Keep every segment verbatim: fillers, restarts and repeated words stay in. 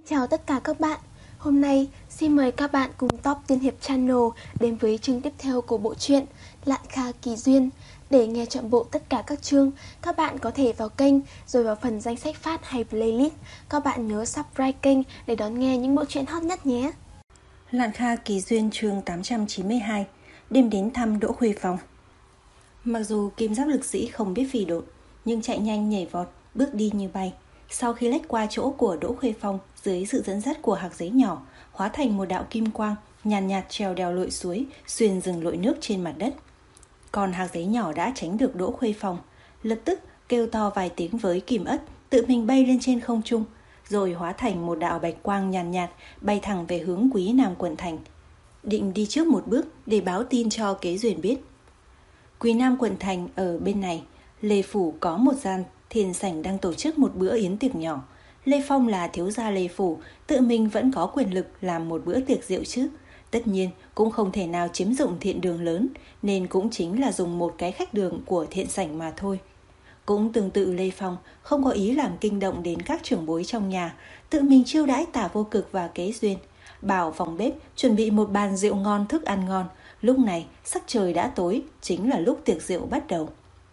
Chào tất cả các bạn. Hôm nay xin mời các bạn cùng Top Tiên Hiệp Channel đến với chương tiếp theo của bộ truyện Lạn Kha Kỳ Duyên. Để nghe trọn bộ tất cả các chương, các bạn có thể vào kênh rồi vào phần danh sách phát hay playlist. Các bạn nhớ subscribe kênh để đón nghe những bộ truyện hot nhất nhé. Lạn Kha Kỳ Duyên chương tám trăm chín mươi hai. Đêm đến thăm Đỗ Khuê Phòng. Mặc dù kim giáp lực sĩ không biết phi độn, nhưng chạy nhanh nhảy vọt, bước đi như bay. Sau khi lách qua chỗ của Đỗ Khuê Phong, dưới sự dẫn dắt của hạc giấy nhỏ, hóa thành một đạo kim quang, nhàn nhạt, nhạt trèo đèo lội suối, xuyên rừng lội nước trên mặt đất. Còn hạc giấy nhỏ đã tránh được Đỗ Khuê Phong, lập tức kêu to vài tiếng với Kim Ất, tự mình bay lên trên không trung, rồi hóa thành một đạo bạch quang nhàn nhạt, nhạt bay thẳng về hướng Quý Nam quận thành, định đi trước một bước để báo tin cho Kế Duyên biết. Quý Nam quận thành ở bên này, Lê Phủ có một gian thiền sảnh đang tổ chức một bữa yến tiệc nhỏ. Lê Phong là thiếu gia Lê Phủ, tự mình vẫn có quyền lực làm một bữa tiệc rượu chứ. Tất nhiên cũng không thể nào chiếm dụng thiện đường lớn, nên cũng chính là dùng một cái khách đường của thiện sảnh mà thôi. Cũng tương tự Lê Phong không có ý làm kinh động đến các trưởng bối trong nhà, tự mình chiêu đãi Tả Vô Cực và Kế Duyên, bảo phòng bếp chuẩn bị một bàn rượu ngon thức ăn ngon. Lúc này sắc trời đã tối, chính là lúc tiệc rượu bắt đầu.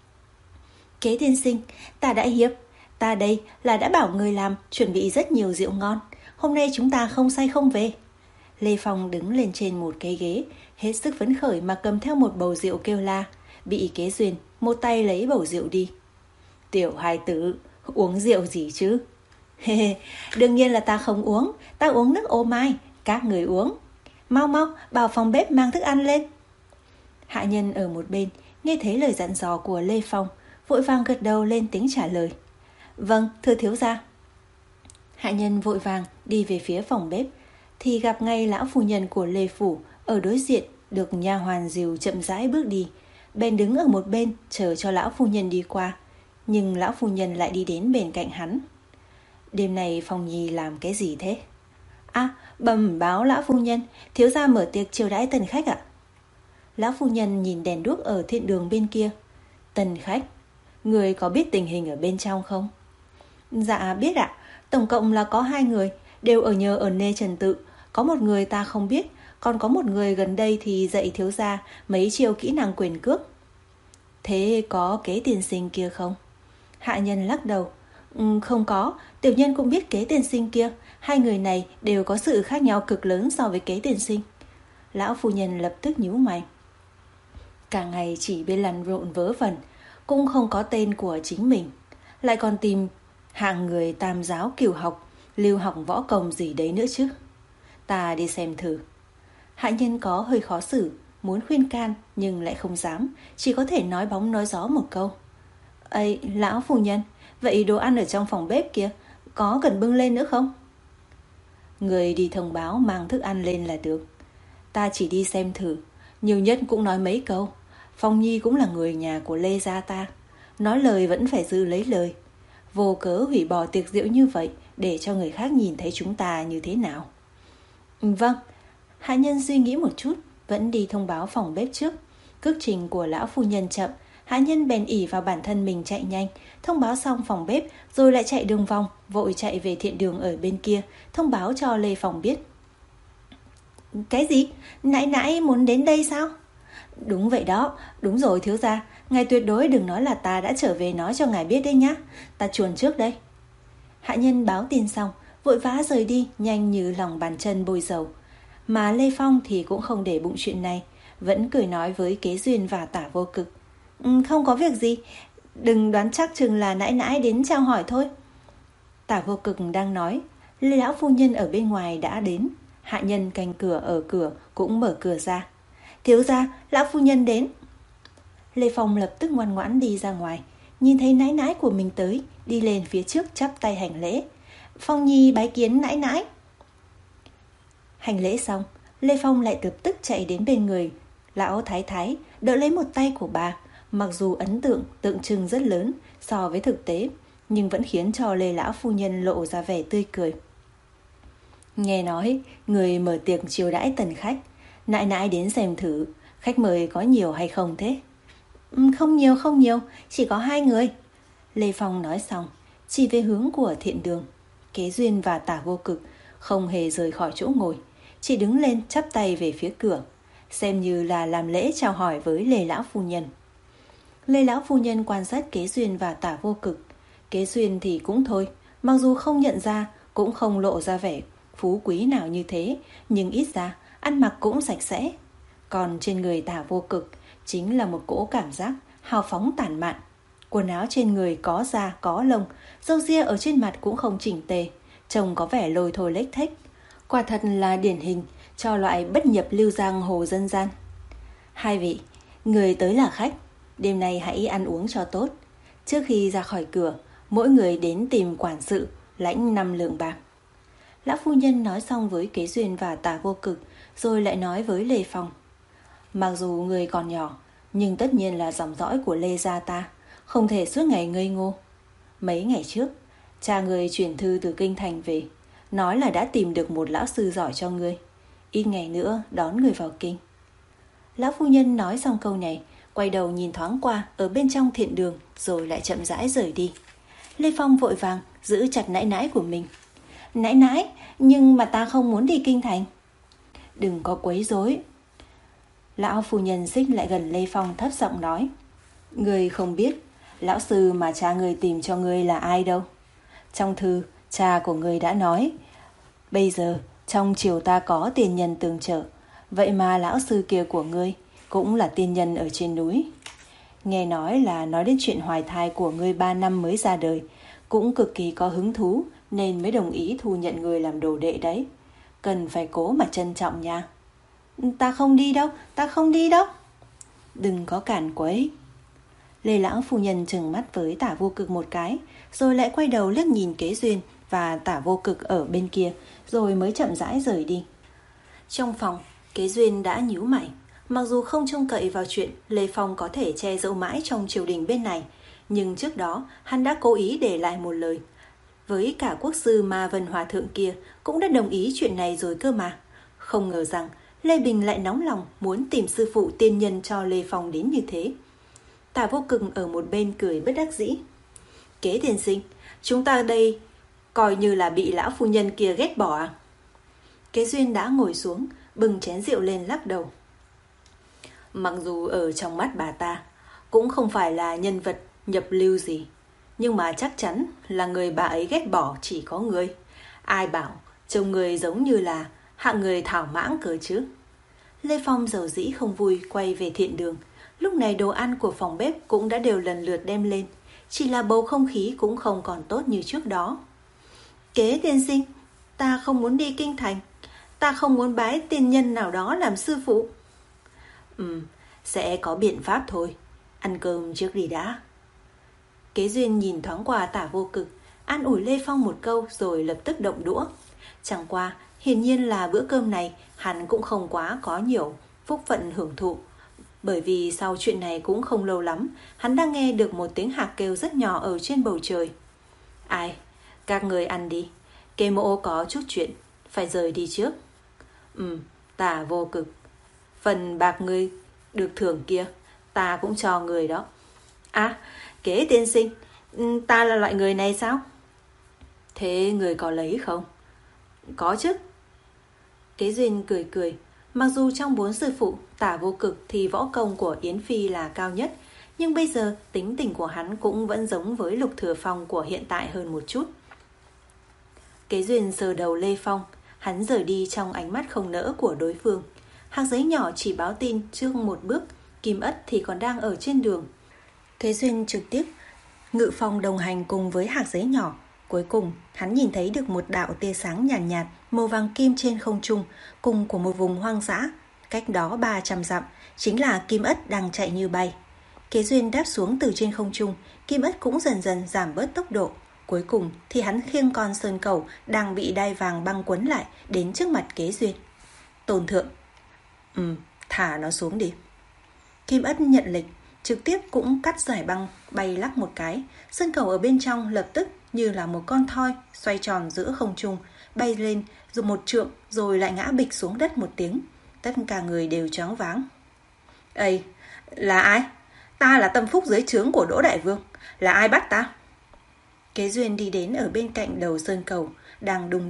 Kế tiên sinh, Tả đại hiệp, ta đây là đã bảo người làm chuẩn bị rất nhiều rượu ngon. Hôm nay chúng ta không say không về. Lê Phong đứng lên trên một cái ghế, hết sức phấn khởi mà cầm theo một bầu rượu kêu la. Bị Kế Duyên một tay lấy bầu rượu đi. Tiểu hài tử, uống rượu gì chứ? Đương nhiên là ta không uống, ta uống nước ô mai, các người uống. Mau mau, bảo phòng bếp mang thức ăn lên. Hạ nhân ở một bên nghe thấy lời dặn dò của Lê Phong, vội vàng gật đầu lên tiếng trả lời. Vâng, thưa thiếu gia. Hạ nhân vội vàng đi về phía phòng bếp, thì gặp ngay lão phu nhân của Lê Phủ ở đối diện, được nha hoàn dìu chậm rãi bước đi. Bèn đứng ở một bên chờ cho lão phu nhân đi qua, nhưng lão phu nhân lại đi đến bên cạnh hắn. Đêm này Phong Nhi làm cái gì thế? À, bẩm báo lão phu nhân, thiếu gia mở tiệc chiêu đãi tần khách ạ. Lão phu nhân nhìn đèn đuốc ở thiện đường bên kia. Tần khách? Người có biết tình hình ở bên trong không? Dạ biết ạ, tổng cộng là có hai người, đều ở nhờ ở Nê Trần Tự. Có một người ta không biết, còn có một người gần đây thì dạy thiếu gia mấy chiêu kỹ năng quyền cước. Thế có Kế tiên sinh kia không? Hạ nhân lắc đầu. Ừ, không có, tiểu nhân cũng biết Kế tiên sinh kia. Hai người này đều có sự khác nhau cực lớn so với Kế tiên sinh. Lão phu nhân lập tức nhíu mày. Cả ngày chỉ biết lăn lộn vớ vẩn, cũng không có tên của chính mình, lại còn tìm hạng người tam giáo cửu học, lưu học võ công gì đấy nữa chứ. Ta đi xem thử. Hạ nhân có hơi khó xử, muốn khuyên can nhưng lại không dám, chỉ có thể nói bóng nói gió một câu. Ây, lão phu nhân, vậy đồ ăn ở trong phòng bếp kia có cần bưng lên nữa không? Người đi thông báo mang thức ăn lên là được. Ta chỉ đi xem thử, nhiều nhất cũng nói mấy câu. Phong Nhi cũng là người nhà của Lê gia ta, nói lời vẫn phải giữ lấy lời. Vô cớ hủy bỏ tiệc rượu như vậy để cho người khác nhìn thấy chúng ta như thế nào. Vâng. Hạ nhân suy nghĩ một chút, vẫn đi thông báo phòng bếp trước. Cước trình của lão phu nhân chậm, hạ nhân bèn ỷ vào bản thân mình chạy nhanh, thông báo xong phòng bếp rồi lại chạy đường vòng, vội chạy về thiện đường ở bên kia, thông báo cho Lê Phong biết. Cái gì? Nãy nãy muốn đến đây sao? Đúng vậy đó, đúng rồi thiếu gia, ngài tuyệt đối đừng nói là ta đã trở về nói cho ngài biết đấy nhá, ta chuồn trước đây. Hạ nhân báo tin xong, vội vã rời đi, nhanh như lòng bàn chân bôi dầu. Mà Lê Phong thì cũng không để bụng chuyện này, vẫn cười nói với Kế Duyên và Tả Vô Cực. Ừ, không có việc gì, đừng đoán chắc chừng là nãi nãi đến trao hỏi thôi. Tả Vô Cực đang nói, Lê lão phu nhân ở bên ngoài đã đến. Hạ nhân canh cửa ở cửa cũng mở cửa ra. Thiếu gia, lão phu nhân đến. Lê Phong lập tức ngoan ngoãn đi ra ngoài, nhìn thấy nãi nãi của mình tới, đi lên phía trước chắp tay hành lễ. Phong Nhi bái kiến nãi nãi. Hành lễ xong, Lê Phong lại lập tức chạy đến bên người lão thái thái, đỡ lấy một tay của bà. Mặc dù ấn tượng tượng trưng rất lớn so với thực tế, nhưng vẫn khiến cho Lê lão phu nhân lộ ra vẻ tươi cười. Nghe nói người mở tiệc chiêu đãi tần khách, nãi nãi đến xem thử khách mời có nhiều hay không thế? Không nhiều không nhiều, chỉ có hai người. Lê Phong nói xong chỉ về hướng của thiện đường. Kế Duyên và Tả Vô Cực không hề rời khỏi chỗ ngồi, chỉ đứng lên chắp tay về phía cửa, xem như là làm lễ chào hỏi với Lê lão phu nhân. Lê lão phu nhân quan sát Kế Duyên và Tả Vô Cực. Kế Duyên thì cũng thôi, mặc dù không nhận ra, cũng không lộ ra vẻ phú quý nào như thế, nhưng ít ra ăn mặc cũng sạch sẽ. Còn trên người Tả Vô Cực chính là một cỗ cảm giác hào phóng tản mạn. Quần áo trên người có da có lông, râu ria ở trên mặt cũng không chỉnh tề, trông có vẻ lôi thôi lếch thếch. Quả thật là điển hình cho loại bất nhập lưu giang hồ dân gian. Hai vị, người tới là khách, đêm nay hãy ăn uống cho tốt. Trước khi ra khỏi cửa, mỗi người đến tìm quản sự, lãnh năm lượng bạc. Lão phu nhân nói xong với Kế Duyên và Tả Vô Cực, rồi lại nói với Lê Phong. Mặc dù người còn nhỏ, nhưng tất nhiên là dòng dõi của Lê gia ta, không thể suốt ngày ngây ngô. Mấy ngày trước, cha người chuyển thư từ kinh thành về, nói là đã tìm được một lão sư giỏi cho ngươi, ít ngày nữa đón người vào kinh. Lão phu nhân nói xong câu này, quay đầu nhìn thoáng qua ở bên trong thiện đường, rồi lại chậm rãi rời đi. Lê Phong vội vàng giữ chặt nãi nãi của mình. Nãi nãi, nhưng mà ta không muốn đi kinh thành. Đừng có quấy rối. Lão phu nhân xích lại gần Lê Phong thấp giọng nói. Ngươi không biết lão sư mà cha ngươi tìm cho ngươi là ai đâu. Trong thư, cha của ngươi đã nói, bây giờ trong triều ta có tiền nhân tương trợ, vậy mà lão sư kia của ngươi cũng là tiên nhân ở trên núi. Nghe nói là nói đến chuyện hoài thai của ngươi ba năm mới ra đời, cũng cực kỳ có hứng thú nên mới đồng ý thu nhận ngươi làm đồ đệ đấy. Cần phải cố mà trân trọng nha. Ta không đi đâu, ta không đi đâu. Đừng có cản quấy. Lê lão phu nhân trừng mắt với Tả Vô Cực một cái, rồi lại quay đầu liếc nhìn Kế Duyên và Tả Vô Cực ở bên kia, rồi mới chậm rãi rời đi. Trong phòng, Kế Duyên đã nhíu mày. Mặc dù không trông cậy vào chuyện Lê Phong có thể che giấu mãi trong triều đình bên này, nhưng trước đó hắn đã cố ý để lại một lời. Với cả quốc sư Ma Vân Hòa Thượng kia cũng đã đồng ý chuyện này rồi cơ mà. Không ngờ rằng Lê Bình lại nóng lòng muốn tìm sư phụ tiên nhân cho Lê Phong đến như thế. Tả Vô Cực ở một bên cười bất đắc dĩ. Kế tiên sinh, chúng ta đây coi như là bị lão phu nhân kia ghét bỏ à? Kế Duyên đã ngồi xuống, bưng chén rượu lên lắc đầu. Mặc dù ở trong mắt bà ta cũng không phải là nhân vật nhập lưu gì, nhưng mà chắc chắn là người bà ấy ghét bỏ chỉ có người. Ai bảo trông người giống như là hạng người thảo mãng cơ chứ. Lê Phong dầu dĩ không vui quay về thiện đường. Lúc này đồ ăn của phòng bếp cũng đã đều lần lượt đem lên, chỉ là bầu không khí cũng không còn tốt như trước đó. Kế tiên sinh, ta không muốn đi kinh thành, ta không muốn bái tiên nhân nào đó làm sư phụ. Ừ, sẽ có biện pháp thôi, ăn cơm trước đi đã. Kế Duyên nhìn thoáng qua Tả Vô Cực, an ủi Lê Phong một câu rồi lập tức động đũa. Chẳng qua, hiển nhiên là bữa cơm này hắn cũng không quá có nhiều phúc phận hưởng thụ. Bởi vì sau chuyện này cũng không lâu lắm, hắn đang nghe được một tiếng hạc kêu rất nhỏ ở trên bầu trời. Ai? Các người ăn đi. Kế Mỗ có chút chuyện, phải rời đi trước. Ừ, Tả Vô Cực. Phần bạc ngươi được thưởng kia, ta cũng cho người đó. À, Kế tiên sinh, ta là loại người này sao? Thế người có lấy không? Có chứ. Kế Duyên cười cười. Mặc dù trong bốn sư phụ, Tả Vô Cực thì võ công của Yến Phi là cao nhất, nhưng bây giờ tính tình của hắn cũng vẫn giống với Lục Thừa Phong của hiện tại hơn một chút. Kế Duyên sờ đầu Lê Phong, hắn rời đi trong ánh mắt không nỡ của đối phương. Hạc giấy nhỏ chỉ báo tin trước một bước, Kim Ất thì còn đang ở trên đường. Kế Duyên trực tiếp ngự phong đồng hành cùng với hạc giấy nhỏ. Cuối cùng, hắn nhìn thấy được một đạo tia sáng nhàn nhạt, nhạt, màu vàng kim trên không trung, cùng của một vùng hoang dã. Cách đó ba trăm dặm, chính là Kim Ất đang chạy như bay. Kế Duyên đáp xuống từ trên không trung, Kim Ất cũng dần dần giảm bớt tốc độ. Cuối cùng thì hắn khiêng con sơn cẩu đang bị đai vàng băng quấn lại đến trước mặt Kế Duyên. Tôn thượng. Ừ, thả nó xuống đi. Kim Ất nhận lệnh, trực tiếp cũng cắt giải băng bay lắc một cái. Sơn cẩu ở bên trong lập tức như là một con thoi xoay tròn giữa không trung, bay lên rồi một trượng rồi lại ngã bịch xuống đất một tiếng. Tất cả người đều choáng váng. Ây, là ai? Ta là tâm phúc dưới trướng của Đỗ Đại Vương. Là ai bắt ta? Kế Duyên đi đến ở bên cạnh đầu sơn cầu, đang đung đưa,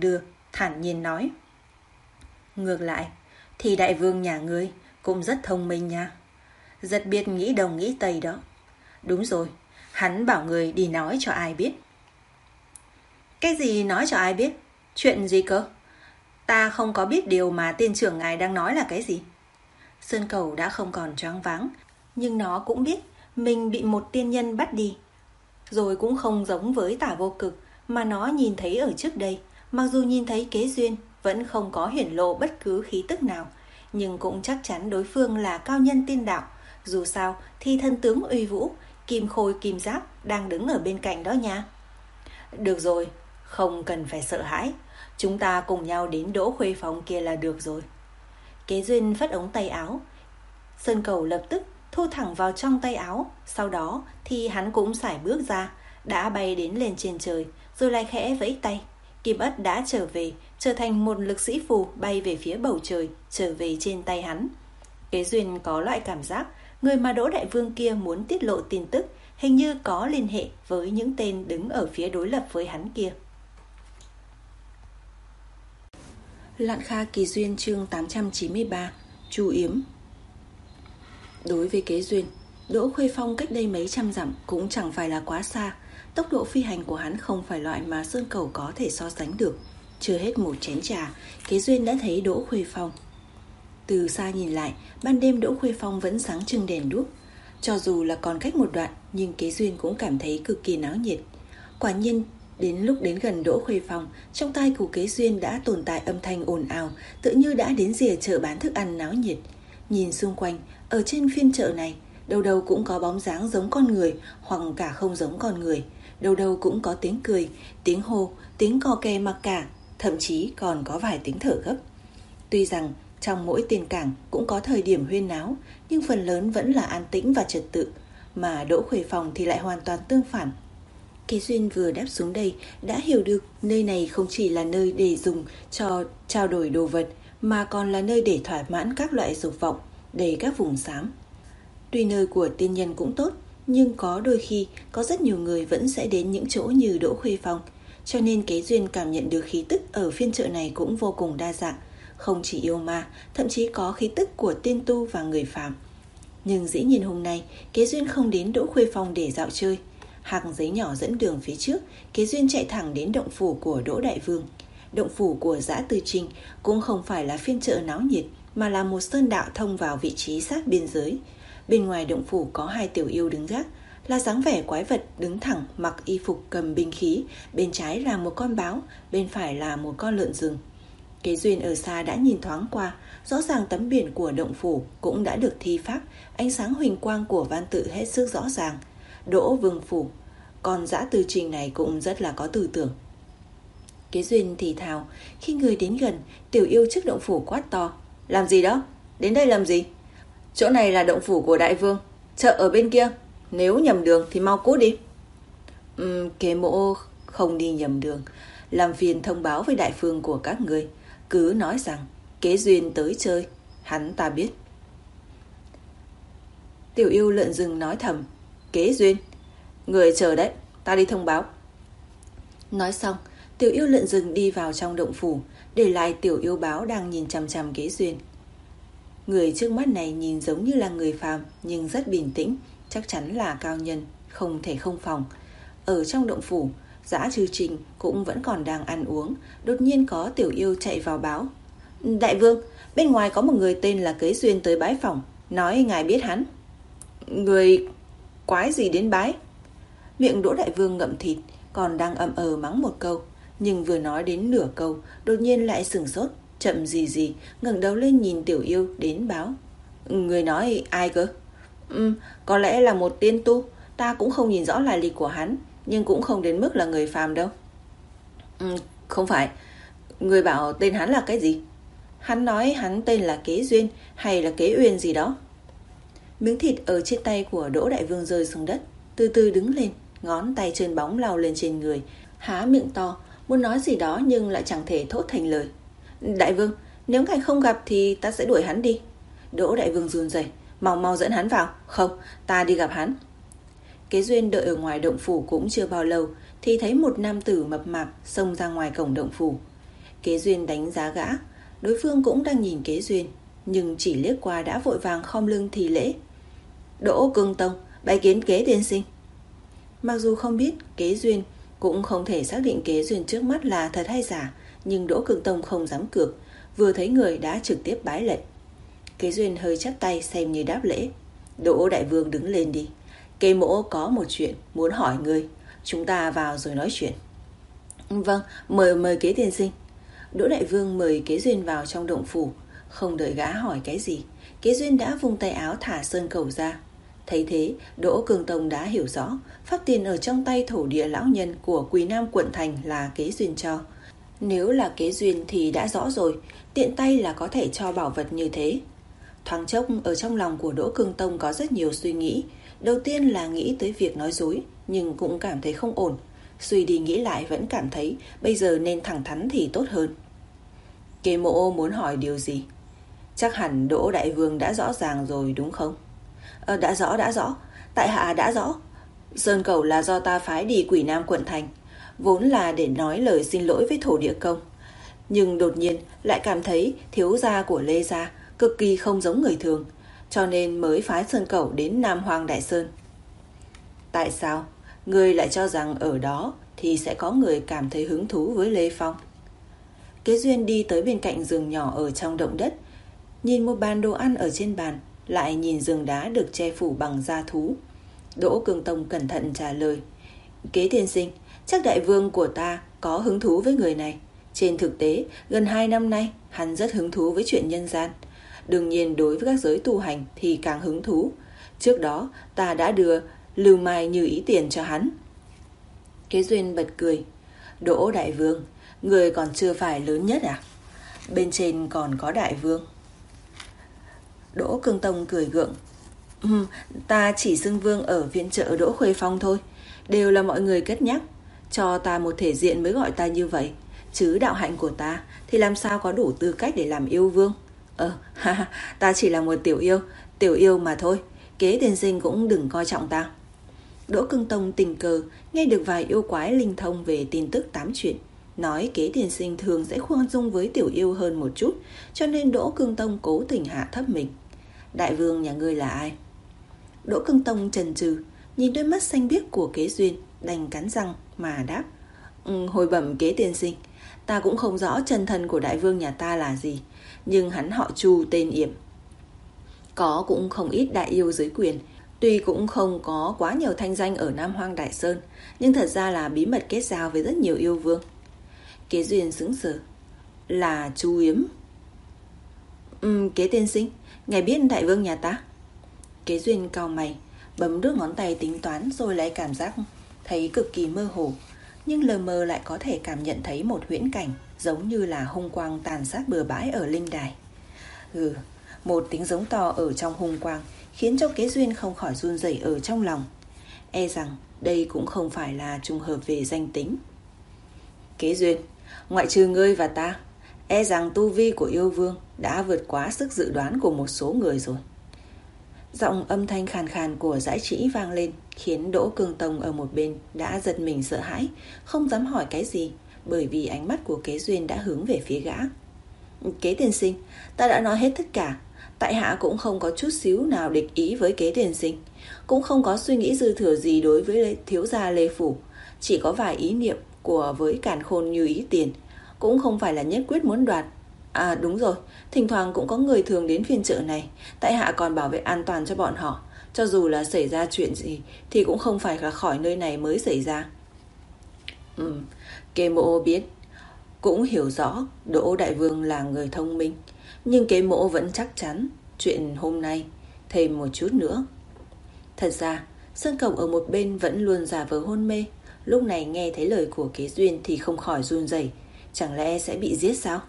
thản nhiên nói. Ngược lại, thì đại vương nhà ngươi cũng rất thông minh nha. Rất biết nghĩ đông nghĩ tây đó. Đúng rồi, hắn bảo người đi nói cho ai biết. Cái gì nói cho ai biết? Chuyện gì cơ? Ta không có biết điều mà tiên trưởng ngài đang nói là cái gì. Sơn Cầu đã không còn choáng váng, nhưng nó cũng biết mình bị một tiên nhân bắt đi. Rồi cũng không giống với Tả Vô Cực mà nó nhìn thấy ở trước đây. Mặc dù nhìn thấy Kế Duyên vẫn không có hiển lộ bất cứ khí tức nào, nhưng cũng chắc chắn đối phương là cao nhân tiên đạo. Dù sao thì thân tướng uy vũ, kim khôi kim giáp đang đứng ở bên cạnh đó nha. Được rồi, không cần phải sợ hãi. Chúng ta cùng nhau đến Đỗ Khuê phòng kia là được rồi. Kế Duyên phất ống tay áo. Sơn Cầu lập tức thu thẳng vào trong tay áo. Sau đó thì hắn cũng sải bước ra, đã bay đến lên trên trời, rồi lại khẽ vẫy tay. Kim Ất đã trở về, trở thành một lực sĩ phù bay về phía bầu trời, trở về trên tay hắn. Kế Duyên có loại cảm giác người mà Đỗ Đại Vương kia muốn tiết lộ tin tức hình như có liên hệ với những tên đứng ở phía đối lập với hắn kia. Lạn Kha Kỳ Duyên chương tám trăm chín mươi ba. Chu Yếm. Đối với Kế Duyên, Đỗ Khuê Phong cách đây mấy trăm dặm cũng chẳng phải là quá xa. Tốc độ phi hành của hắn không phải loại mà Sơn Cầu có thể so sánh được. Chưa hết một chén trà, Kế Duyên đã thấy Đỗ Khuê Phong. Từ xa nhìn lại, ban đêm Đỗ Khuê Phong vẫn sáng trưng đèn đuốc. Cho dù là còn cách một đoạn, nhưng Kế Duyên cũng cảm thấy cực kỳ náo nhiệt. Quả nhiên, đến lúc đến gần Đỗ Khuê Phong, trong tai của Kế Duyên đã tồn tại âm thanh ồn ào, tự như đã đến rìa chợ bán thức ăn náo nhiệt. Nhìn xung quanh, ở trên phiên chợ này, đâu đâu cũng có bóng dáng giống con người, hoặc cả không giống con người. Đâu đâu cũng có tiếng cười, tiếng hô, tiếng cò kè mặc cả, thậm chí còn có vài tiếng thở gấp. Tuy rằng trong mỗi tiền cảng cũng có thời điểm huyên náo, nhưng phần lớn vẫn là an tĩnh và trật tự, mà Đỗ Khuê Phòng thì lại hoàn toàn tương phản. Kế Duyên vừa đáp xuống đây đã hiểu được nơi này không chỉ là nơi để dùng cho trao đổi đồ vật, mà còn là nơi để thỏa mãn các loại dục vọng, đầy các vùng xám. Tuy nơi của tiên nhân cũng tốt, nhưng có đôi khi có rất nhiều người vẫn sẽ đến những chỗ như Đỗ Khuê Phong, cho nên Kế Duyên cảm nhận được khí tức ở phiên chợ này cũng vô cùng đa dạng, không chỉ yêu ma, thậm chí có khí tức của tiên tu và người phàm. Nhưng dĩ nhiên hôm nay Kế Duyên không đến Đỗ Khuê Phong để dạo chơi. Hàng giấy nhỏ dẫn đường phía trước, Kế Duyên chạy thẳng đến động phủ của Đỗ Đại Vương. Động phủ của Dã Tư Trinh cũng không phải là phiên chợ náo nhiệt, mà là một sơn đạo thông vào vị trí sát biên giới. Bên ngoài động phủ có hai tiểu yêu đứng gác, là dáng vẻ quái vật đứng thẳng, mặc y phục cầm binh khí, bên trái là một con báo, bên phải là một con lợn rừng. Kế Duyên ở xa đã nhìn thoáng qua, rõ ràng tấm biển của động phủ cũng đã được thi pháp, ánh sáng huỳnh quang của văn tự hết sức rõ ràng. Đỗ Vương phủ, còn Dã Tư Trinh này cũng rất là có tư tưởng. Kế Duyên thì thào, khi người đến gần, tiểu yêu trước động phủ quát to: "Làm gì đó? Đến đây làm gì? Chỗ này là động phủ của đại vương, chợ ở bên kia, nếu nhầm đường thì mau cút đi." Uhm, Kế Mộ không đi nhầm đường, làm phiền thông báo với đại phương của các người, cứ nói rằng Kế Duyên tới chơi, hắn ta biết. Tiểu yêu lợn rừng nói thầm: "Kế Duyên, người chờ đấy, ta đi thông báo." Nói xong, tiểu yêu lợn rừng đi vào trong động phủ, để lại tiểu yêu báo đang nhìn chằm chằm Kế Duyên. Người trước mắt này nhìn giống như là người phàm, nhưng rất bình tĩnh, chắc chắn là cao nhân, không thể không phòng. Ở trong động phủ, Dã Tư Trinh cũng vẫn còn đang ăn uống, đột nhiên có tiểu yêu chạy vào báo: "Đại vương, bên ngoài có một người tên là Kế Duyên tới bái phỏng, nói ngài biết hắn." "Người quái gì đến bái?" Miệng Đỗ Đại Vương ngậm thịt, còn đang ậm ờ mắng một câu, nhưng vừa nói đến nửa câu, đột nhiên lại sửng sốt, chậm gì gì ngẩng đầu lên nhìn tiểu yêu đến báo: "Người nói ai cơ?" "Ừ, có lẽ là một tiên tu, ta cũng không nhìn rõ lai lịch của hắn, nhưng cũng không đến mức là người phàm đâu." "Ừ, không phải. Người bảo tên hắn là cái gì?" "Hắn nói hắn tên là Kế Duyên hay là Kế Uyên gì đó." Miếng thịt ở trên tay của Đỗ Đại Vương rơi xuống đất, từ từ đứng lên, ngón tay trơn bóng lau lên trên người, há miệng to, muốn nói gì đó nhưng lại chẳng thể thốt thành lời. "Đại vương, nếu ngài không gặp thì ta sẽ đuổi hắn đi." Đỗ Đại Vương run rẩy: "Mau mau dẫn hắn vào." "Không, ta đi gặp hắn." Kế Duyên đợi ở ngoài động phủ cũng chưa bao lâu thì thấy một nam tử mập mạp xông ra ngoài cổng động phủ. Kế Duyên đánh giá gã. Đối phương cũng đang nhìn Kế Duyên, nhưng chỉ liếc qua đã vội vàng khom lưng thi lễ. Đỗ Cương Tông, bái kiến Kế tiên sinh. Mặc dù không biết Kế Duyên, cũng không thể xác định Kế Duyên trước mắt là thật hay giả, nhưng Đỗ Cương Tông không dám cược, vừa thấy người đã trực tiếp bái lạy. Kế Duyên hơi chắp tay xem như đáp lễ. Đỗ đại vương đứng lên đi. Kế mỗ có một chuyện muốn hỏi ngươi, chúng ta vào rồi nói chuyện. Vâng, mời mời Kế tiên sinh. Đỗ đại vương mời Kế Duyên vào trong động phủ. Không đợi gã hỏi cái gì, Kế Duyên đã vung tay áo thả sơn cầu ra. Thấy thế, Đỗ Cương Tông đã hiểu rõ pháp tiền ở trong tay thổ địa lão nhân của Quỳ Nam quận thành là Kế Duyên cho. Nếu là Kế Duyên thì đã rõ rồi, tiện tay là có thể cho bảo vật như thế. Thoáng chốc ở trong lòng của Đỗ Cương Tông có rất nhiều suy nghĩ. Đầu tiên là nghĩ tới việc nói dối, nhưng cũng cảm thấy không ổn. Suy đi nghĩ lại vẫn cảm thấy bây giờ nên thẳng thắn thì tốt hơn. Kế mộ muốn hỏi điều gì? Chắc hẳn Đỗ đại vương đã rõ ràng rồi đúng không? Ờ, đã rõ đã rõ, tại hạ đã rõ. Sơn cầu là do ta phái đi Quỷ Nam quận thành, vốn là để nói lời xin lỗi với thổ địa công. Nhưng đột nhiên lại cảm thấy thiếu gia của Lê gia cực kỳ không giống người thường, cho nên mới phái Sơn cầu đến Nam Hoang Đại Sơn. Tại sao ngươi lại cho rằng ở đó thì sẽ có người cảm thấy hứng thú với Lê Phong? Kế Duyên đi tới bên cạnh giường nhỏ ở trong động đất, nhìn một bàn đồ ăn ở trên bàn, lại nhìn giường đá được che phủ bằng da thú. Đỗ Cương Tông cẩn thận trả lời. Kế tiên sinh, chắc đại vương của ta có hứng thú với người này. Trên thực tế, gần hai năm nay, hắn rất hứng thú với chuyện nhân gian. Đương nhiên đối với các giới tu hành thì càng hứng thú. Trước đó, ta đã đưa Lưu Mai Như Ý tiền cho hắn. Kế Duyên bật cười. Đỗ đại vương, người còn chưa phải lớn nhất à? Bên trên còn có đại vương. Đỗ Cương Tông cười gượng. Ừ, ta chỉ xưng vương ở viện trợ Đỗ Khuê Phong thôi. Đều là mọi người cất nhắc, cho ta một thể diện mới gọi ta như vậy. Chứ đạo hạnh của ta thì làm sao có đủ tư cách để làm yêu vương. Ờ, ha, ta chỉ là một tiểu yêu, tiểu yêu mà thôi. Kế tiên sinh cũng đừng coi trọng ta. Đỗ Cương Tông tình cờ nghe được vài yêu quái linh thông về tin tức tám chuyện, nói Kế tiên sinh thường sẽ khoan dung với tiểu yêu hơn một chút, cho nên Đỗ Cương Tông cố tình hạ thấp mình. Đại vương nhà ngươi là ai? Đỗ Cương Tông chần chừ, nhìn đôi mắt xanh biếc của Kế Duyên, đành cắn răng mà đáp. Ừ, hồi bẩm Kế tiên sinh, ta cũng không rõ chân thân của đại vương nhà ta là gì, nhưng hắn họ Chu tên Yểm. Có cũng không ít đại yêu dưới quyền, tuy cũng không có quá nhiều thanh danh ở Nam Hoang Đại Sơn, nhưng thật ra là bí mật kết giao với rất nhiều yêu vương. Kế Duyên sững sờ. Là Chu Yếm? Ừ, Kế tiên sinh, ngài biết đại vương nhà ta? Kế Duyên cau mày, bấm đốt ngón tay tính toán, rồi lại cảm giác thấy cực kỳ mơ hồ, nhưng lờ mờ lại có thể cảm nhận thấy một huyễn cảnh giống như là hung quang tàn sát bừa bãi ở linh đài. Ừ, một tiếng giống to ở trong hung quang khiến cho Kế Duyên không khỏi run rẩy ở trong lòng. E rằng đây cũng không phải là trùng hợp về danh tính. Kế Duyên, ngoại trừ ngươi và ta, e rằng tu vi của yêu vương đã vượt quá sức dự đoán của một số người rồi. Giọng âm thanh khàn khàn của Dãi Trĩ vang lên, khiến Đỗ Cương Tông ở một bên đã giật mình sợ hãi, không dám hỏi cái gì, bởi vì ánh mắt của Kế Duyên đã hướng về phía gã. Kế tiên sinh, ta đã nói hết tất cả. Tại hạ cũng không có chút xíu nào địch ý với Kế tiên sinh, cũng không có suy nghĩ dư thừa gì đối với thiếu gia Lê Phủ, chỉ có vài ý niệm của với Càn Khôn Như Ý tiền, cũng không phải là nhất quyết muốn đoạt. À đúng rồi, thỉnh thoảng cũng có người thường đến phiên chợ này, tại hạ còn bảo vệ an toàn cho bọn họ, cho dù là xảy ra chuyện gì thì cũng không phải là khỏi nơi này mới xảy ra. Ừ, Kế mộ biết, cũng hiểu rõ Đỗ đại vương là người thông minh, nhưng Kế mộ vẫn chắc chắn chuyện hôm nay thêm một chút nữa. Thật ra Sơn Cổng ở một bên vẫn luôn giả vờ hôn mê, lúc này nghe thấy lời của Kế Duyên thì không khỏi run rẩy, chẳng lẽ sẽ bị giết sao?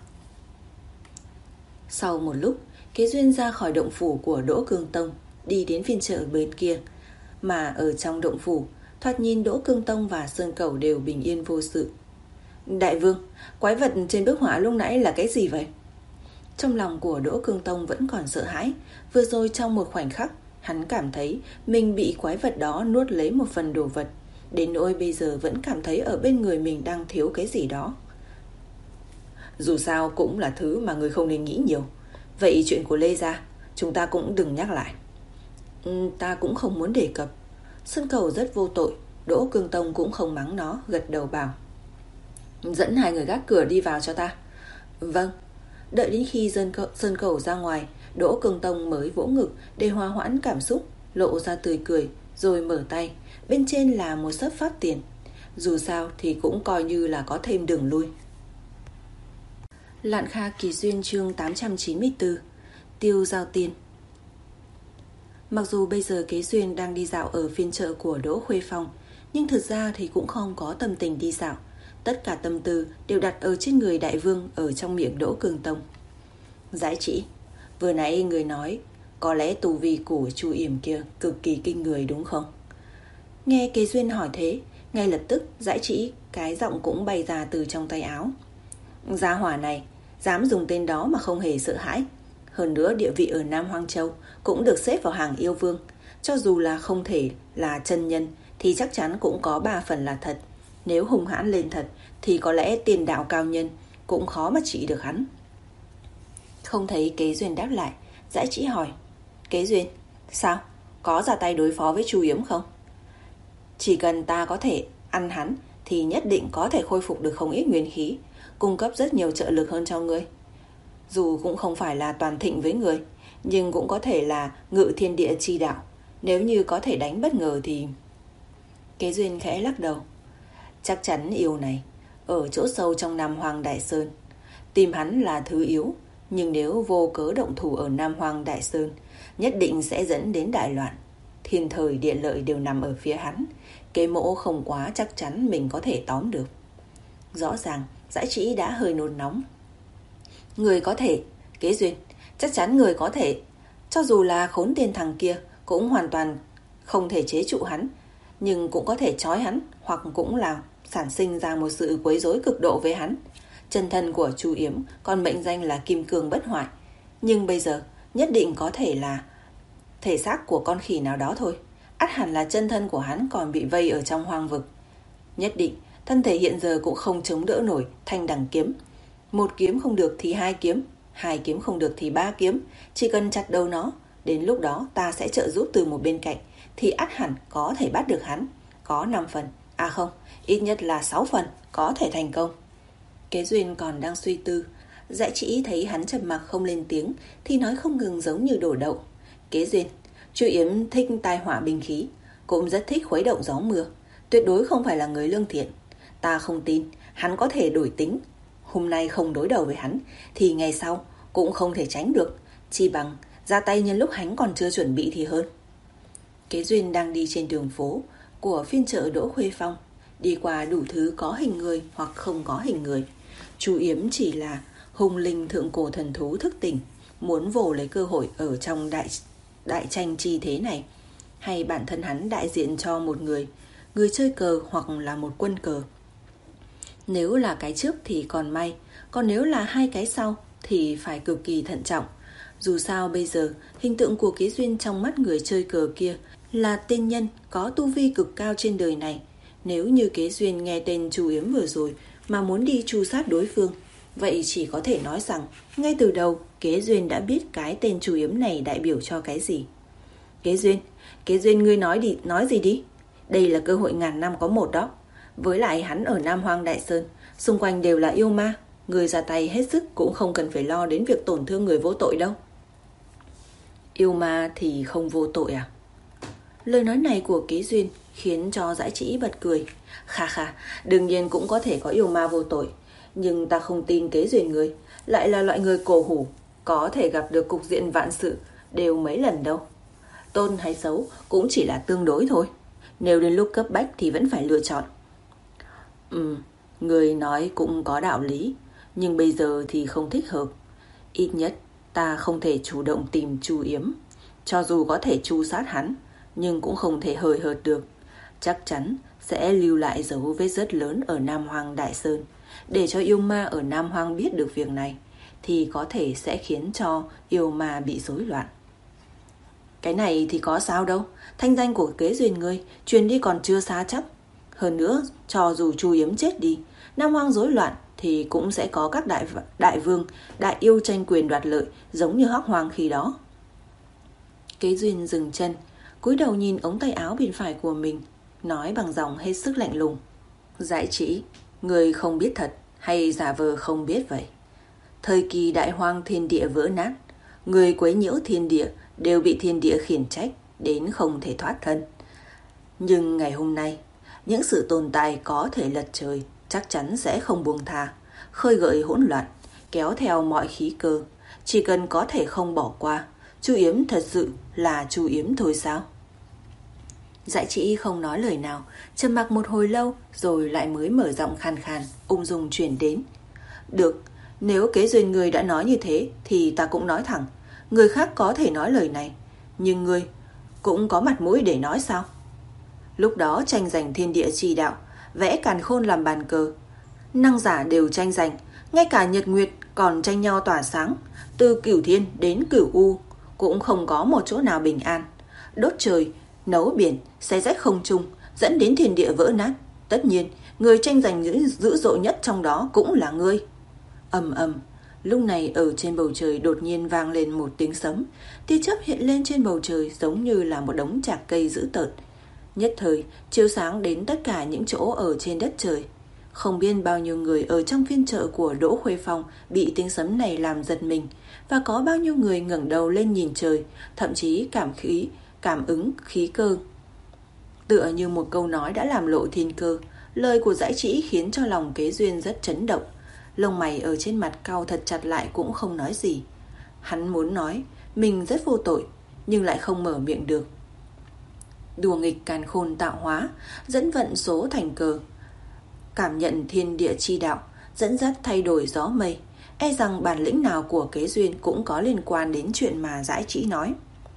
Sau một lúc, Kế Duyên ra khỏi động phủ của Đỗ Cương Tông, đi đến phiên chợ bên kia. Mà ở trong động phủ, thoạt nhìn Đỗ Cương Tông và Sơn Cẩu đều bình yên vô sự. Đại vương, quái vật trên bức họa lúc nãy là cái gì vậy? Trong lòng của Đỗ Cương Tông vẫn còn sợ hãi. Vừa rồi trong một khoảnh khắc, hắn cảm thấy mình bị quái vật đó nuốt lấy một phần đồ vật, đến nỗi bây giờ vẫn cảm thấy ở bên người mình đang thiếu cái gì đó. Dù sao cũng là thứ mà người không nên nghĩ nhiều. Vậy chuyện của Lê Gia chúng ta cũng đừng nhắc lại. Ừ, ta cũng không muốn đề cập. Sơn Cầu rất vô tội, Đỗ Cương Tông cũng không mắng nó, gật đầu bảo: dẫn hai người gác cửa đi vào cho ta. Vâng. Đợi đến khi Sơn Cầu ra ngoài, Đỗ Cương Tông mới vỗ ngực để hòa hoãn cảm xúc, lộ ra tươi cười, rồi mở tay. Bên trên là một xấp phát tiền. Dù sao thì cũng coi như là có thêm đường lui. Lạn Kha Kỳ Duyên chương tám trăm chín mươi tư. Tiêu giao tiền. Mặc dù bây giờ Kế Duyên đang đi dạo ở phiên chợ của Đỗ Khuê Phong, nhưng thực ra thì cũng không có tâm tình đi dạo. Tất cả tâm tư đều đặt ở trên người đại vương ở trong miệng Đỗ Cương Tông. Giải chỉ, vừa nãy người nói có lẽ tu vi của Chu Yểm kia cực kỳ kinh người đúng không? Nghe Kế Duyên hỏi thế, ngay lập tức Giải chỉ cái giọng cũng bay ra từ trong tay áo. Gia hỏa này dám dùng tên đó mà không hề sợ hãi. Hơn nữa địa vị ở Nam Hoang Châu cũng được xếp vào hàng yêu vương. Cho dù là không thể là chân nhân thì chắc chắn cũng có ba phần là thật. Nếu hung hãn lên thật thì có lẽ tiền đạo cao nhân cũng khó mà trị được hắn. Không thấy Kế Duyên đáp lại, Giải chỉ hỏi: Kế Duyên, sao? Có ra tay đối phó với Chu Yếm không? Chỉ cần ta có thể ăn hắn thì nhất định có thể khôi phục được không ít nguyên khí, cung cấp rất nhiều trợ lực hơn cho ngươi. Dù cũng không phải là toàn thịnh với người, nhưng cũng có thể là ngự thiên địa chi đạo. Nếu như có thể đánh bất ngờ thì... Kế Duyên khẽ lắc đầu. Chắc chắn yêu này ở chỗ sâu trong Nam Hoang Đại Sơn. Tìm hắn là thứ yếu, nhưng nếu vô cớ động thủ ở Nam Hoang Đại Sơn, nhất định sẽ dẫn đến đại loạn. Thiên thời địa lợi đều nằm ở phía hắn. Kế Mỗ không quá chắc chắn mình có thể tóm được. Rõ ràng Giải chỉ đã hơi nôn nóng. Người có thể, Kế Duyên, chắc chắn người có thể. Cho dù là khốn tiền thằng kia cũng hoàn toàn không thể chế trụ hắn, nhưng cũng có thể trói hắn, hoặc cũng là sản sinh ra một sự quấy rối cực độ với hắn. Chân thân của Chu Yếm còn mệnh danh là Kim Cương bất hoại, nhưng bây giờ nhất định có thể là thể xác của con khỉ nào đó thôi. Ắt hẳn là chân thân của hắn còn bị vây ở trong hoang vực. Nhất định thân thể hiện giờ cũng không chống đỡ nổi thanh đằng kiếm. Một kiếm không được thì hai kiếm, hai kiếm không được thì ba kiếm. Chỉ cần chặt đầu nó, đến lúc đó ta sẽ trợ giúp từ một bên cạnh, thì ắt hẳn có thể bắt được hắn. Có năm phần, à không, ít nhất là sáu phần có thể thành công. Kế Duyên còn đang suy tư, Giải chỉ thấy hắn trầm mặc không lên tiếng thì nói không ngừng giống như đổ đậu. Kế Duyên, Chu Yếm thích tai họa binh khí, cũng rất thích khuấy động gió mưa, tuyệt đối không phải là người lương thiện. Ta không tin hắn có thể đổi tính. Hôm nay không đối đầu với hắn thì ngày sau cũng không thể tránh được, chi bằng ra tay nhân lúc hắn còn chưa chuẩn bị thì hơn. Kế Duyên đang đi trên đường phố của phiên chợ Đỗ Khuê Phong, đi qua đủ thứ có hình người hoặc không có hình người. Chu Yếm chỉ là hung linh thượng cổ thần thú thức tỉnh, muốn vồ lấy cơ hội ở trong đại, đại tranh chi thế này, hay bản thân hắn đại diện cho một người, người chơi cờ hoặc là một quân cờ. Nếu là cái trước thì còn may, còn nếu là hai cái sau thì phải cực kỳ thận trọng. Dù sao bây giờ hình tượng của Kế Duyên trong mắt người chơi cờ kia là tên nhân có tu vi cực cao trên đời này. Nếu như Kế Duyên nghe tên Chu Yếm vừa rồi mà muốn đi tru sát đối phương, vậy chỉ có thể nói rằng ngay từ đầu Kế Duyên đã biết cái tên Chu Yếm này đại biểu cho cái gì. Kế Duyên, Kế Duyên ngươi nói đi, nói gì đi. Đây là cơ hội ngàn năm có một đó. Với lại hắn ở Nam Hoang Đại Sơn, xung quanh đều là yêu ma, người ra tay hết sức cũng không cần phải lo đến việc tổn thương người vô tội đâu. Yêu ma thì không vô tội à? Lời nói này của Kế Duyên khiến cho Giải chỉ bật cười. Khà khà, đương nhiên cũng có thể có yêu ma vô tội, nhưng ta không tin Kế Duyên người lại là loại người cổ hủ, có thể gặp được cục diện vạn sự đều mấy lần đâu. Tôn hay xấu cũng chỉ là tương đối thôi. Nếu đến lúc cấp bách thì vẫn phải lựa chọn. Ừ, người nói cũng có đạo lý, nhưng bây giờ thì không thích hợp. Ít nhất ta không thể chủ động tìm Chu Yếm. Cho dù có thể tru sát hắn, nhưng cũng không thể hời hợt được. Chắc chắn sẽ lưu lại dấu vết rất lớn ở Nam Hoang Đại Sơn. Để cho yêu ma ở Nam Hoang biết được việc này, thì có thể sẽ khiến cho yêu ma bị rối loạn. Cái này thì có sao đâu. Thanh danh của Kế Duyên ngươi truyền đi còn chưa xa chắc. Hơn nữa, cho dù Chu Yếm chết đi, Nam Hoang rối loạn thì cũng sẽ có các đại đại vương, đại yêu tranh quyền đoạt lợi giống như Hắc Hoàng khi đó. Kế Duyên dừng chân, cúi đầu nhìn ống tay áo bên phải của mình, nói bằng giọng hết sức lạnh lùng. Dãi Trĩ, người không biết thật hay giả vờ không biết vậy? Thời kỳ đại hoang thiên địa vỡ nát, người quấy nhiễu thiên địa đều bị thiên địa khiển trách đến không thể thoát thân. Nhưng ngày hôm nay, những sự tồn tại có thể lật trời chắc chắn sẽ không buông tha, khơi gợi hỗn loạn, kéo theo mọi khí cơ. Chỉ cần có thể không bỏ qua, Chu Yếm thật sự là Chu Yếm thôi sao? Dãi Trĩ không nói lời nào, trầm mặc một hồi lâu rồi lại mới mở giọng khàn khàn, ung dung chuyển đến. Được, nếu Kế Duyên người đã nói như thế thì ta cũng nói thẳng. Người khác có thể nói lời này, nhưng ngươi cũng có mặt mũi để nói sao? Lúc đó tranh giành thiên địa chi đạo, vẽ càn khôn làm bàn cờ, năng giả đều tranh giành, ngay cả nhật nguyệt còn tranh nhau tỏa sáng. Từ cửu thiên đến cửu u cũng không có một chỗ nào bình an. Đốt trời, nấu biển, xé rách không trung, dẫn đến thiên địa vỡ nát. Tất nhiên, người tranh giành dữ, dữ dội nhất trong đó cũng là ngươi. Ầm ầm. Lúc này ở trên bầu trời đột nhiên vang lên một tiếng sấm. Tia chớp hiện lên trên bầu trời giống như là một đống chạc cây dữ tợn. Nhất thời chiếu sáng đến tất cả những chỗ ở trên đất trời. Không biết bao nhiêu người ở trong phiên chợ của Đỗ Khuê Phong bị tiếng sấm này làm giật mình, và có bao nhiêu người ngẩng đầu lên nhìn trời, thậm chí cảm khí, cảm ứng khí cơ. Tựa như một câu nói đã làm lộ thiên cơ, lời của Dãi Trĩ khiến cho lòng Kế Duyên rất chấn động. Lông mày ở trên mặt cau thật chặt lại cũng không nói gì. Hắn muốn nói mình rất vô tội, nhưng lại không mở miệng được. Đùa nghịch càn khôn tạo hóa, dẫn vận số thành cờ, cảm nhận thiên địa chi đạo, dẫn dắt thay đổi gió mây. E rằng bản lĩnh nào của Kế Duyên cũng có liên quan đến chuyện mà Dãi Trĩ nói.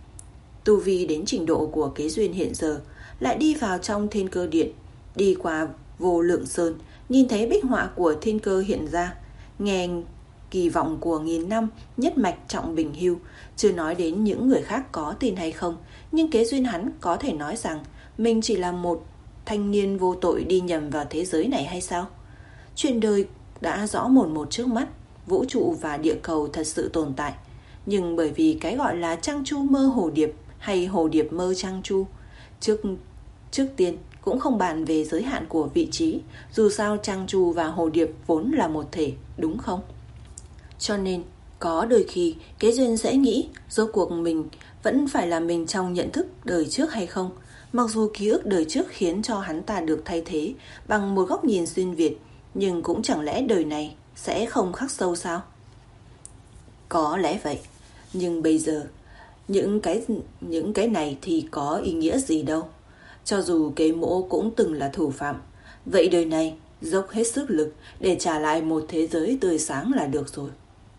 Tu vi đến trình độ của Kế Duyên hiện giờ, lại đi vào trong thiên cơ điện, đi qua vô lượng sơn, nhìn thấy bích họa của thiên cơ hiện ra, nghe kỳ vọng của nghìn năm nhất mạch trọng bình hưu. Chưa nói đến những người khác có tin hay không, nhưng Kế Duyên hắn có thể nói rằng mình chỉ là một thanh niên vô tội đi nhầm vào thế giới này hay sao? Chuyện đời đã rõ mồn một trước mắt, vũ trụ và địa cầu thật sự tồn tại. Nhưng bởi vì cái gọi là trăng chu mơ hồ điệp hay hồ điệp mơ trăng chu, trước, trước tiên cũng không bàn về giới hạn của vị trí. Dù sao trăng chu và hồ điệp vốn là một thể, đúng không? Cho nên có đôi khi Kế Duyên sẽ nghĩ rốt cuộc mình vẫn phải là mình trong nhận thức đời trước hay không. Mặc dù ký ức đời trước khiến cho hắn ta được thay thế bằng một góc nhìn xuyên Việt, nhưng cũng chẳng lẽ đời này sẽ không khắc sâu sao? Có lẽ vậy, nhưng bây giờ những cái, những cái này thì có ý nghĩa gì đâu. Cho dù Kế Mỗ cũng từng là thủ phạm, vậy đời này dốc hết sức lực để trả lại một thế giới tươi sáng là được rồi.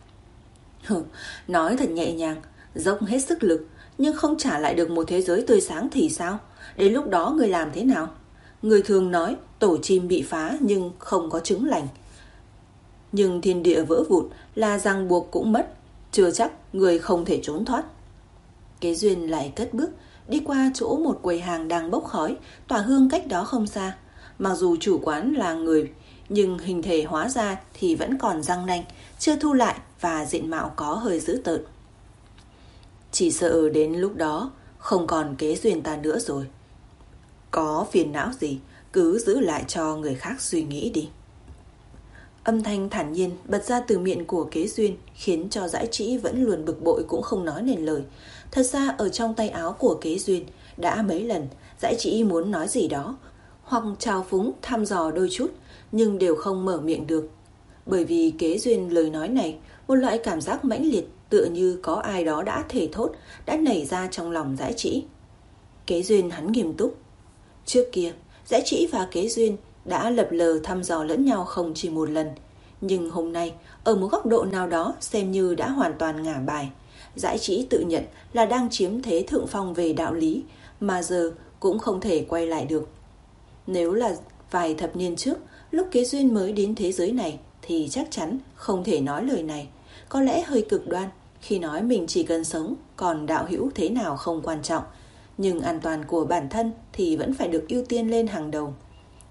Nói thật nhẹ nhàng, dốc hết sức lực nhưng không trả lại được một thế giới tươi sáng thì sao? Đến lúc đó người làm thế nào? Người thường nói tổ chim bị phá nhưng không có trứng lành. Nhưng thiên địa vỡ vụn là ràng buộc cũng mất, chưa chắc người không thể trốn thoát. Kế Duyên lại cất bước, đi qua chỗ một quầy hàng đang bốc khói, tỏa hương cách đó không xa. Mặc dù chủ quán là người, nhưng hình thể hóa ra thì vẫn còn răng nanh, chưa thu lại và diện mạo có hơi dữ tợn. Chỉ sợ đến lúc đó không còn Kế Duyên ta nữa rồi. Có phiền não gì cứ giữ lại cho người khác suy nghĩ đi. Âm thanh thản nhiên bật ra từ miệng của Kế Duyên khiến cho Dãi Trĩ vẫn luôn bực bội cũng không nói nên lời. Thật ra ở trong tay áo của Kế Duyên đã mấy lần Dãi Trĩ muốn nói gì đó hoặc trào phúng thăm dò đôi chút, nhưng đều không mở miệng được. Bởi vì Kế Duyên lời nói này, một loại cảm giác mãnh liệt tựa như có ai đó đã thề thốt, đã nảy ra trong lòng Dãi Trĩ. Kế Duyên hắn nghiêm túc. Trước kia, Dãi Trĩ và Kế Duyên đã lập lờ thăm dò lẫn nhau không chỉ một lần. Nhưng hôm nay, ở một góc độ nào đó xem như đã hoàn toàn ngả bài. Dãi Trĩ tự nhận là đang chiếm thế thượng phong về đạo lý, mà giờ cũng không thể quay lại được. Nếu là vài thập niên trước, lúc Kế Duyên mới đến thế giới này, thì chắc chắn không thể nói lời này. Có lẽ hơi cực đoan khi nói mình chỉ cần sống, còn đạo hữu thế nào không quan trọng. Nhưng an toàn của bản thân thì vẫn phải được ưu tiên lên hàng đầu.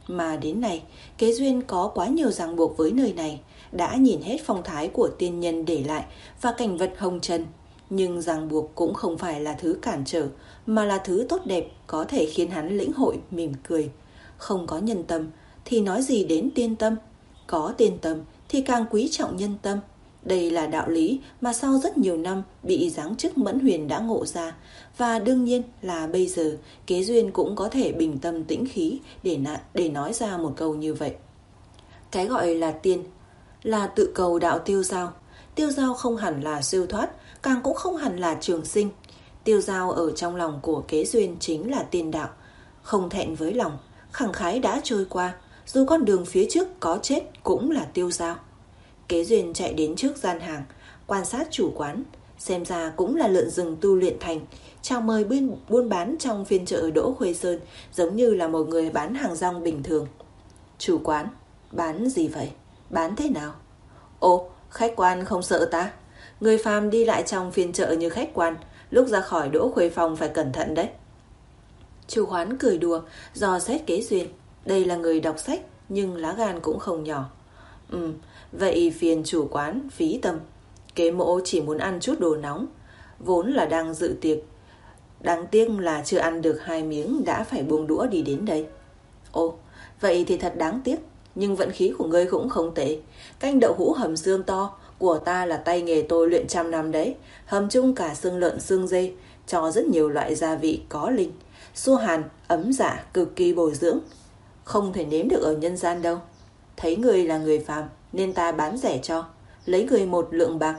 Mà đến nay, Kế Duyên có quá nhiều ràng buộc với nơi này, đã nhìn hết phong thái của tiên nhân để lại và cảnh vật hồng trần. Nhưng ràng buộc cũng không phải là thứ cản trở, mà là thứ tốt đẹp có thể khiến hắn lĩnh hội mỉm cười. Không có nhân tâm thì nói gì đến tiên tâm, có tiên tâm thì càng quý trọng nhân tâm. Đây là đạo lý mà sau rất nhiều năm bị giáng chức Mẫn Huyền đã ngộ ra, và đương nhiên là bây giờ Kế Duyên cũng có thể bình tâm tĩnh khí để, để nói ra một câu như vậy. Cái gọi là tiên là tự cầu đạo tiêu dao. Tiêu dao không hẳn là siêu thoát, càng cũng không hẳn là trường sinh. Tiêu dao ở trong lòng của Kế Duyên chính là tiên đạo, không thẹn với lòng, khẳng khái đã trôi qua, dù con đường phía trước có chết cũng là tiêu dao. Kế Duyên chạy đến trước gian hàng, quan sát chủ quán, xem ra cũng là lợn rừng tu luyện thành, chào mời buôn, buôn bán trong phiên chợ Đỗ Khuê Sơn, giống như là một người bán hàng rong bình thường. Chủ quán, bán gì vậy? Bán thế nào? Ồ, khách quan không sợ ta. Người phàm đi lại trong phiên chợ như khách quan, lúc ra khỏi Đỗ Khuê Phòng phải cẩn thận đấy. Chủ quán cười đùa, dò xét Kế Duyên. Đây là người đọc sách, nhưng lá gan cũng không nhỏ. Ừ, vậy phiền chủ quán phí tâm. Kế mỗ chỉ muốn ăn chút đồ nóng, vốn là đang dự tiệc. Đáng tiếc là chưa ăn được hai miếng đã phải buông đũa đi đến đây. Ồ, vậy thì thật đáng tiếc. Nhưng vận khí của ngươi cũng không tệ. Canh đậu hũ hầm xương to của ta là tay nghề tôi luyện trăm năm đấy. Hầm chung cả xương lợn xương dê, cho rất nhiều loại gia vị có linh, xua hàn, ấm dạ, cực kỳ bồi dưỡng. Không thể nếm được ở nhân gian đâu. Thấy ngươi là người phàm nên ta bán rẻ cho, lấy ngươi một lượng bạc.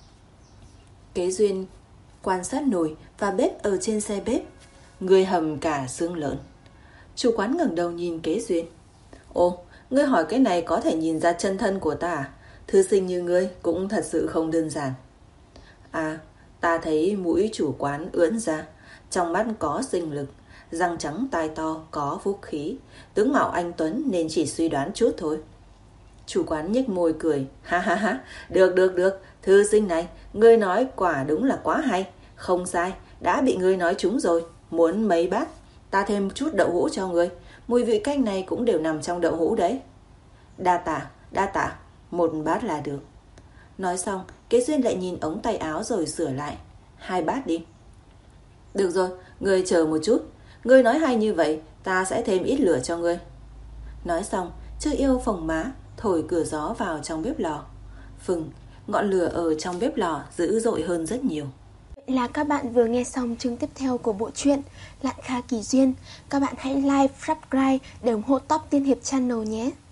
Kế Duyên quan sát nồi và bếp ở trên xe bếp. Ngươi hầm cả xương lợn. Chủ quán ngẩng đầu nhìn Kế Duyên. Ồ, ngươi hỏi cái này có thể nhìn ra chân thân của ta à? Thư sinh như ngươi cũng thật sự không đơn giản. À, ta thấy mũi chủ quán ưỡn ra, trong mắt có sinh lực, răng trắng tai to, có phúc khí, tướng mạo anh tuấn nên chỉ suy đoán chút thôi. Chủ quán nhếch môi cười, ha ha ha, được được được, thư sinh này, ngươi nói quả đúng là quá hay, không sai, đã bị ngươi nói trúng rồi, muốn mấy bát, ta thêm chút đậu hũ cho ngươi, mùi vị canh này cũng đều nằm trong đậu hũ đấy. Đa tạ, đa tạ, một bát là được. Nói xong, Kế Duyên lại nhìn ống tay áo rồi sửa lại, hai bát đi. Được rồi, ngươi chờ một chút, ngươi nói hay như vậy, ta sẽ thêm ít lửa cho ngươi. Nói xong, Chư Yêu phồng má, thổi cửa gió vào trong bếp lò. Phừng, ngọn lửa ở trong bếp lò dữ dội hơn rất nhiều. Vậy là các bạn vừa nghe xong chương tiếp theo của bộ truyện Lạn Kha Kỳ Duyên. Các bạn hãy like, subscribe để ủng hộ Top Tiên Hiệp Channel nhé.